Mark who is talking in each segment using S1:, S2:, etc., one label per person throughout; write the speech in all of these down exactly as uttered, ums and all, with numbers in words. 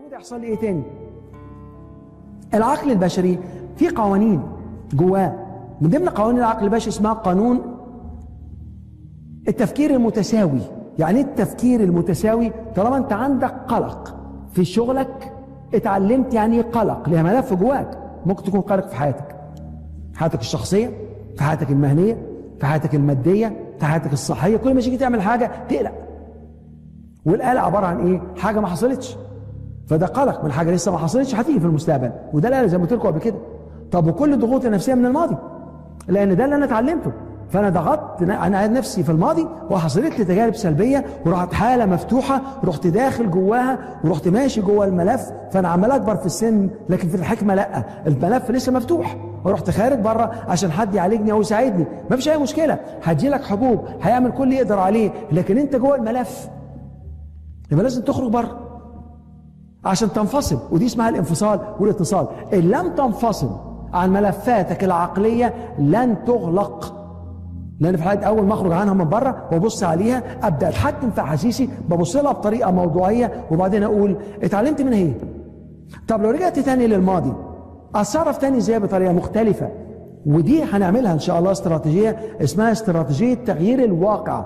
S1: كده يحصل لي ايه تاني؟ العقل البشري فيه قوانين جواه، من ضمن قوانين العقل البشري اسمها قانون التفكير المتساوي. يعني ايه التفكير المتساوي؟ طالما انت عندك قلق في شغلك اتعلمت يعني ايه قلق، ليها ملف جواك. ممكن تكون قلق في حياتك، حياتك الشخصيه، في حياتك المهنيه، في حياتك الماديه، في حياتك الصحيه. كل ما تيجي تعمل حاجه تقلق، والقلق عباره عن ايه؟ حاجه ما حصلتش، فده قلق من حاجه لسه ما حصلتش هتيجي في المستقبل، وده القلق زي ما قلت لكم قبل كده. طب وكل الضغوط النفسيه من الماضي، لان ده اللي انا اتعلمته. فانا ضغطت انا نفسي في الماضي وحصلت لي تجارب سلبيه، ورحت حاله مفتوحه، رحت داخل جواها ورحت ماشي جوه الملف. فانا عمال اكبر في السن، لكن في الحكمه لا، الملف لسه مفتوح، ورحت خارج بره عشان حد يعالجني او يساعدني. ما فيش اي مشكله، هتجي لك حبوب، هيعمل كل اللي يقدر عليه، لكن انت جوه الملف يبقى لازم تخرج بره عشان تنفصل. ودي اسمها الانفصال والاتصال. ان لم تنفصل عن ملفاتك العقليه لن تغلق، لان في حاله اول ما اخرج عنها من بره وابص عليها ابدا اتحكم في احاسيسي، ببص لها بطريقه موضوعيه، وبعدين اقول اتعلمت منها ايه؟ طب لو رجعت تاني للماضي اتصرف تاني ازاي بطريقه مختلفه؟ ودي هنعملها ان شاء الله استراتيجيه اسمها استراتيجيه تغيير الواقع.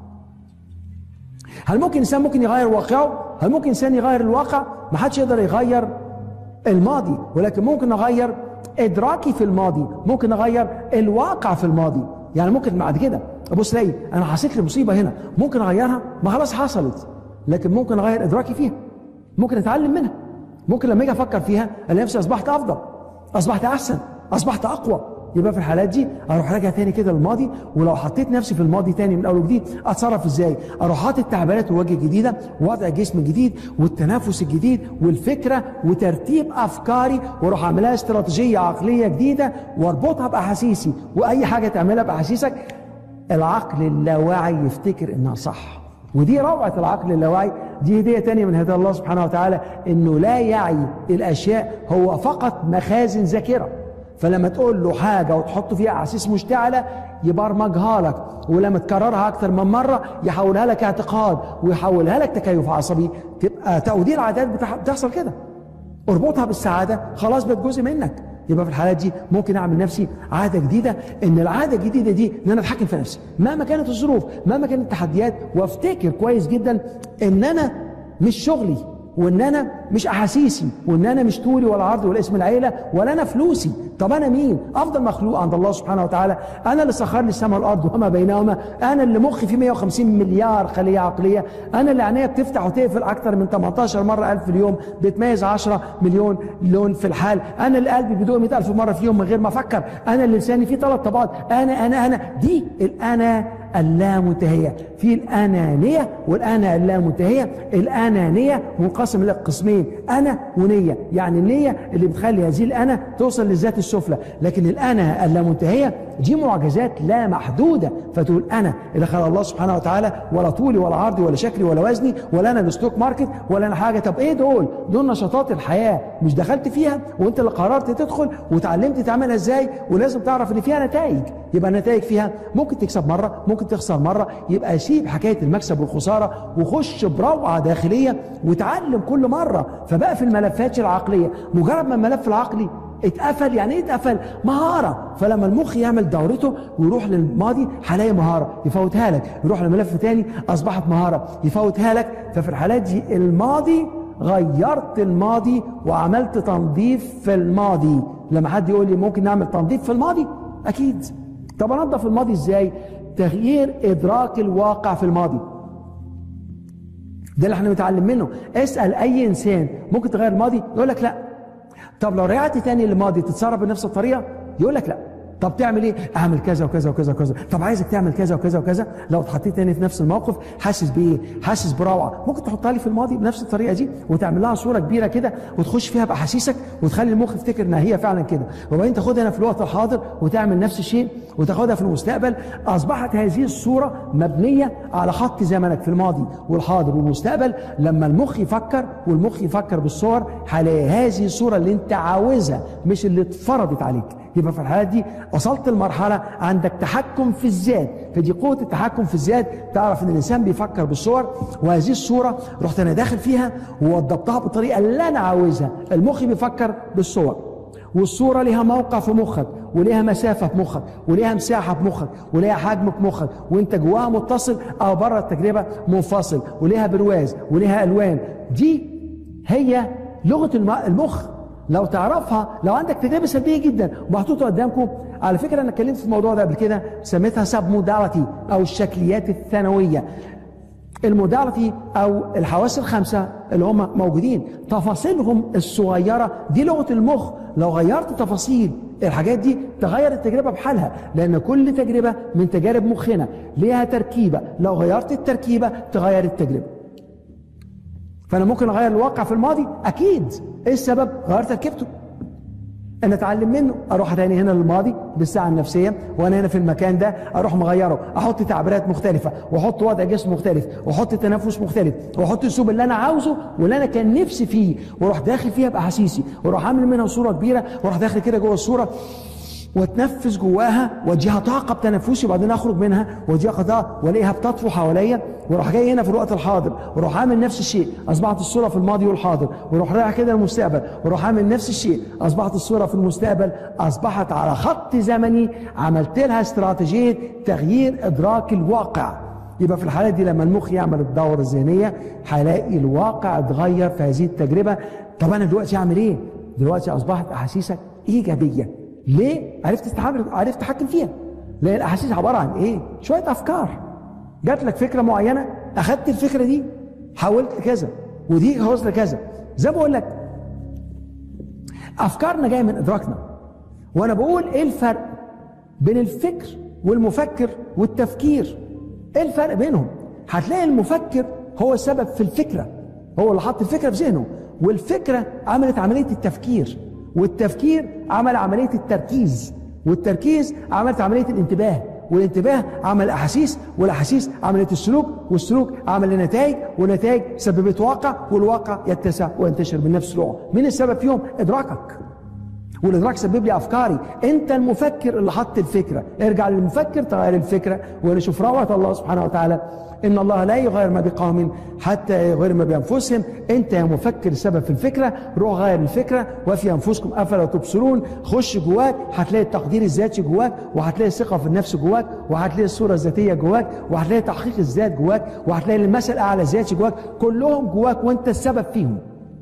S1: هل ممكن انسان ممكن يغير واقعه؟ هل ممكن انسان يغير الواقع؟ ما حدش يقدر يغير الماضي، ولكن ممكن اغير ادراكي في الماضي، ممكن اغير الواقع في الماضي. يعني ممكن بعد كده ابص الاقي انا حسيت لي مصيبه هنا، ممكن اغيرها، ما خلاص حصلت، لكن ممكن اغير ادراكي فيها، ممكن اتعلم منها. ممكن لما اجي افكر فيها الاقي نفسي اصبحت افضل، اصبحت احسن، اصبحت اقوى. يبقى في الحالات دي اروح راجع تاني كده للماضي، ولو حطيت نفسي في الماضي تاني من اول وجديد اتصرف ازاي؟ اروح حاطط تعبيرات الوجه الجديده، ووضع الجسم الجديد، والتنفس الجديد، والفكره وترتيب افكاري، واروح اعملها استراتيجيه عقليه جديده واربطها باحاسيسي. واي حاجه تعملها باحاسيسك العقل اللاواعي يفتكر انها صح. ودي روعه العقل اللاواعي، دي هديه تانيه من هدايا الله سبحانه وتعالى، انه لا يعي الاشياء، هو فقط مخازن ذاكره. فلما تقول له حاجة وتحط فيها أحاسيس مشتعلة يبرمجها لك، ولما تكررها أكثر من مرة يحولها لك اعتقاد، ويحولها لك تكيف عصبي، تبقى تودير عادات بتحصل كده. اربطها بالسعادة، خلاص بقت جزء منك. يبقى في الحالات دي ممكن أعمل نفسي عادة جديدة، إن العادة الجديدة دي إن أنا أتحكم في نفسي مهما كانت الظروف، مهما كانت التحديات، وافتكر كويس جدا إن أنا مش شغلي، وان انا مش احاسيسي، وان انا مش طولي ولا عرضي ولا اسم العيله ولا انا فلوسي. طب انا مين؟ افضل مخلوق عند الله سبحانه وتعالى. انا اللي سخر لي السماء والارض وما بينهما، انا اللي مخي فيه مئة وخمسين مليار خليه عقليه، انا اللي عينيا بتفتح وتقفل اكتر من ثمانية عشر مره ألف في اليوم، بتميز عشرة مليون لون في الحال، انا اللي قلبي بيدق مئة ألف مره في اليوم من غير ما افكر، انا اللي لساني فيه ثلاث طبقات، انا انا انا دي الانا اللامنتهيه. في الانانيه والانا اللامنتهيه. الانانيه منقسم الى قسمين، انا ونيه، يعني النيه اللي بتخلي هذه الانا توصل للذات السفلى، لكن الانا اللامنتهيه دي معجزات لا محدوده. فتقول انا اللي خلق الله سبحانه وتعالى، ولا طولي ولا عرضي ولا شكلي ولا وزني ولا انا الستوك ماركت ولا انا حاجه. طب ايه دول؟ دول نشاطات الحياه، مش دخلت فيها وانت اللي قررت تدخل وتعلمت تعملها ازاي، ولازم تعرف ان فيها نتائج. يبقى النتائج فيها ممكن تكسب مره، ممكن تخسر مره، يبقى سيب حكايه المكسب والخساره وخش بروعه داخليه وتعلم كل مره. فبقى في الملفات العقليه، مجرد ما الملف العقلي اتقفل، يعني ايه اتقفل؟ مهاره. فلما المخ يعمل دورته ويروح للماضي هلاقي مهاره يفوتها لك، يروح لملف تاني اصبحت مهاره يفوتها لك. ففي الحالات دي الماضي غيرت الماضي وعملت تنظيف في الماضي. لما حد يقول لي ممكن نعمل تنظيف في الماضي، اكيد. طب انظف الماضي ازاي؟ تغيير ادراك الواقع في الماضي، ده اللي احنا بنتعلم منه. اسال اي انسان ممكن تغير الماضي، يقول لك لا. طب لو رجعت تاني للماضي تتصرف بنفس الطريقه، يقول لك لا. طب تعمل ايه؟ اعمل كذا وكذا وكذا وكذا. طب عايزك تعمل كذا وكذا وكذا. لو اتحطيت تاني في نفس الموقف حاسس بايه؟ حاسس بروعه، ممكن تحطها لي في الماضي بنفس الطريقه دي وتعمل لها صوره كبيره كده وتخش فيها باحاسيسك وتخلي المخ يفتكر انها هي فعلا كده، وبعدين تاخدها هنا في الوقت الحاضر وتعمل نفس الشيء وتاخدها في المستقبل. اصبحت هذه الصوره مبنيه على خط زمنك في الماضي والحاضر والمستقبل. لما المخ يفكر والمخ يفكر بالصور، هلاقي هذه الصوره اللي انت عاوزها مش اللي اتفرضت عليك. يبقى في الحالات دي وصلت لمرحله عندك تحكم في الذات، فدي قوه التحكم في الذات. تعرف ان الانسان بيفكر بالصور، وهذه الصوره رحت انا داخل فيها ووضبطها بالطريقه اللي انا عاوزها. المخ بيفكر بالصور، والصوره ليها موقع في مخك، وليها مسافه في مخك، وليها مساحه في مخك، وليها حجم في مخك، وانت جواها متصل او بره التجربه منفصل، وليها برواز وليها الوان. دي هي لغه المخ. لو تعرفها، لو عندك تجربه سلبيه جدا ومحطوطه قدامكم، على فكره انا اتكلمت في الموضوع ده قبل كده، سميتها سب موداليتي او الشكليات الثانويه. الموداليتي او الحواس الخمسه اللي هم موجودين، تفاصيلهم الصغيره دي لغه المخ. لو غيرت تفاصيل الحاجات دي تغير التجربه بحالها، لان كل تجربه من تجارب مخنا ليها تركيبه، لو غيرت التركيبه تغير التجربه. فانا ممكن اغير الواقع في الماضي، اكيد. ايه السبب؟ غيرت تركيبته. انا اتعلم منه، اروح تاني هنا للماضي بالساعه النفسيه، وانا هنا في المكان ده اروح مغيره، احط تعبيرات مختلفه، واحط وضع جسم مختلف، واحط تنفس مختلف، واحط الاسلوب اللي انا عاوزه واللي انا كان نفسي فيه، واروح داخل فيها باحاسيسي، واروح عامل منها صوره كبيره، واروح داخل كده جوه الصوره واتنفس جواها، واديها طاقه بتنفسي، وبعدين اخرج منها واديها طاقه، والاقيها بتطفو حواليا، واروح جاي هنا في الوقت الحاضر، واروح عامل نفس الشيء، اصبحت الصوره في الماضي والحاضر، واروح رايح كده للمستقبل، واروح عامل نفس الشيء، اصبحت الصوره في المستقبل، اصبحت على خط زمني، عملت لها استراتيجيه تغيير ادراك الواقع. يبقى في الحالات دي لما المخ يعمل الدورة الذهنية هيلاقي الواقع اتغير في هذه التجربة. طب أنا دلوقتي أعمل إيه؟ دلوقتي أصبحت أحاسيسك إيجابية. ليه؟ عرفت تتحكم عرفت تتحكم فيها. لأن الأحاسيس عبارة عن إيه؟ شوية أفكار. جات لك فكرة معينة، أخدت الفكرة دي حولت لكذا، ودي حولت لكذا. زي ما بقول لك أفكارنا جاية من إدراكنا. وأنا بقول إيه الفرق بين الفكر والمفكر والتفكير؟ ايه الفرق بينهم؟ هتلاقي المفكر هو السبب في الفكرة، هو اللي حط الفكرة في ذهنه، والفكرة عملت عملية التفكير، والتفكير عمل عملية التركيز، والتركيز عملت عملية الانتباه، والانتباه عمل أحاسيس، والأحاسيس عملت السلوك، والسلوك عمل النتائج، والنتائج سببت واقع، والواقع يتسع وينتشر من نفس النوع. مين السبب فيهم؟ إدراكك. والإدراك سبب لي أفكاري. أنت المفكر اللي حط الفكرة، ارجع للمفكر تغير الفكرة. ونشوف روعة الله سبحانه وتعالى، إن الله لا يغير ما بقوم حتى يغير ما بأنفسهم. أنت يا مفكر السبب في الفكرة، روح غير الفكرة. وفي أنفسكم أفلا تبصرون. خش جواك هتلاقي التقدير الذاتي جواك، وهتلاقي الثقة في النفس جواك، وهتلاقي الصورة الذاتية جواك، وهتلاقي تحقيق الذات جواك، وهتلاقي المثل الأعلى الذاتي جواك، كلهم جواك وأنت السبب فيهم.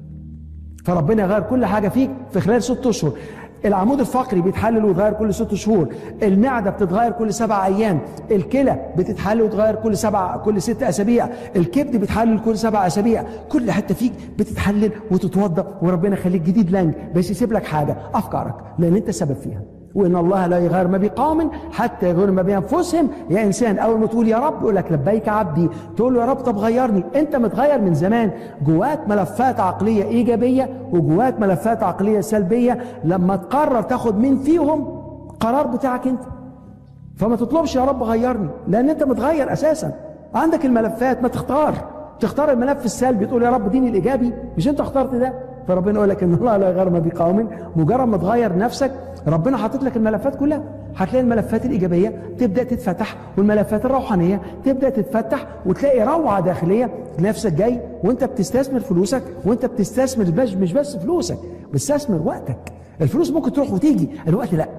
S1: فربنا يغير كل حاجة فيك في خلال ست أشهر. العمود الفقري بيتحلل ويتغير كل ست شهور، المعدة بتتغير كل سبع أيام، الكلى بتتحلل وتتغير كل سبع كل ست أسابيع، الكبد بيتحلل كل سبع أسابيع، كل حتة فيك بتتحلل وتتوضأ، وربنا يخليك جديد لانج، بس يسيب لك حاجة، أفكارك، لأن أنت السبب فيها. وإن الله لا يغير ما بقوم حتى يغيروا ما بأنفسهم. يا إنسان أول ما تقول يا رب يقول لك لبيك عبدي، تقول له يا رب طب غيرني. أنت متغير من زمان، جواك ملفات عقلية إيجابية وجواك ملفات عقلية سلبية. لما تقرر تاخد من فيهم قرار بتاعك أنت، فما تطلبش يا رب غيرني، لأن أنت متغير أساسا. عندك الملفات، ما تختار تختار الملف السلبي، تقول يا رب ديني الإيجابي، مش أنت اخترت ده. فربنا يقول لك ان الله لا يغير ما بقوم. مجرد ما تغير نفسك ربنا حاطط لك الملفات كلها، هتلاقي الملفات الايجابيه تبدا تتفتح، والملفات الروحانيه تبدا تتفتح، وتلاقي روعه داخليه نفسك جاي وانت بتستثمر فلوسك، وانت بتستثمر مش بس فلوسك، بتستثمر وقتك. الفلوس ممكن تروح وتيجي، الوقت لا.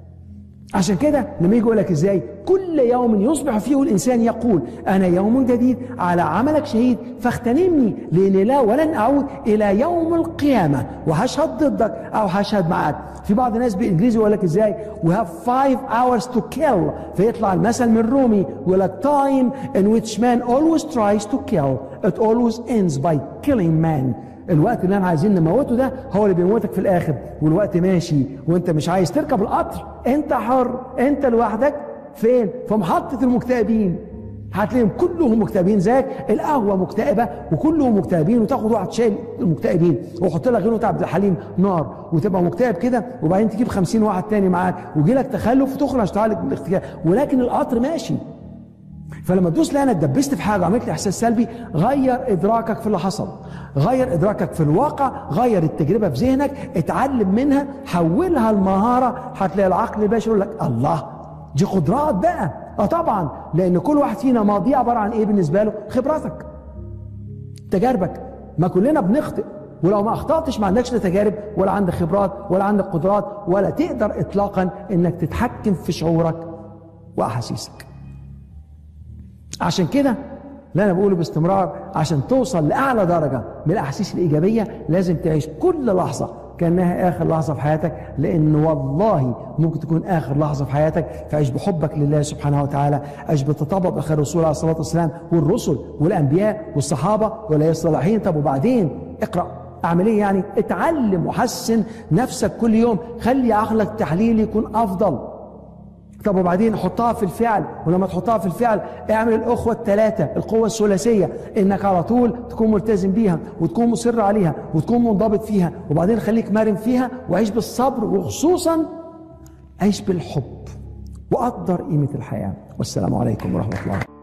S1: عشان كده لما يجي يقول لك ازاي كل يوم يصبح فيه الانسان يقول انا يوم جديد على عملك شهيد فاغتنمني، لاني لا ولن اعود الى يوم القيامه وهشهد ضدك او هشهد معك. في بعض الناس بالانجليزي يقول لك ازاي we have five hours to kill، فيطلع المثل من رومي يقول لك time in which man always tries to kill it always ends by killing man. الوقت اللي احنا عايزين نموته ده هو اللي بيموتك في الاخر، والوقت ماشي وانت مش عايز تركب القطر، انت حر، انت لوحدك فين؟ في محطة المكتئبين. هتلاقيهم كلهم مكتئبين زيك، القهوة مكتئبة وكلهم مكتئبين، وتاخد واحد شايل المكتئبين وحط لك غيره عبد الحليم نار وتبقى مكتئب كده، وبعدين تجيب خمسين واحد تاني معاك ويجي لك تخلف وتخرج تعالج من الاختيار، ولكن القطر ماشي. فلما تدوس لا انا اتدبست في حاجه وعملت لي احساس سلبي، غير ادراكك في اللي حصل، غير ادراكك في الواقع، غير التجربه في ذهنك، اتعلم منها، حولها لمهاره. هتلاقي العقل البشري يقول لك الله دي قدرات بقى. اه طبعا، لان كل واحد فينا ماضيه عباره عن ايه بالنسبه له؟ خبراتك، تجاربك. ما كلنا بنخطئ، ولو ما اخطاتش ما عندكش لا تجارب ولا عندك خبرات ولا عندك قدرات، ولا تقدر اطلاقا انك تتحكم في شعورك واحاسيسك. عشان كده اللي انا بقوله باستمرار، عشان توصل لاعلى درجه من الاحاسيس الايجابيه لازم تعيش كل لحظه كانها اخر لحظه في حياتك، لان والله ممكن تكون اخر لحظه في حياتك. فعيش بحبك لله سبحانه وتعالى، عيش بالتطابق باخر الرسول عليه الصلاه والسلام والرسل والانبياء والصحابه والأولياء الصالحين. طب وبعدين اقرا، اعمل ايه يعني؟ اتعلم وحسن نفسك كل يوم، خلي عقلك تحليلي يكون افضل. طب وبعدين حطها في الفعل، ولما تحطها في الفعل اعمل الاخوه الثلاثه، القوه الثلاثيه، انك على طول تكون ملتزم بيها وتكون مصر عليها وتكون منضبط فيها، وبعدين خليك مرن فيها وعيش بالصبر، وخصوصا عيش بالحب وقدر قيمه الحياه. والسلام عليكم ورحمه الله.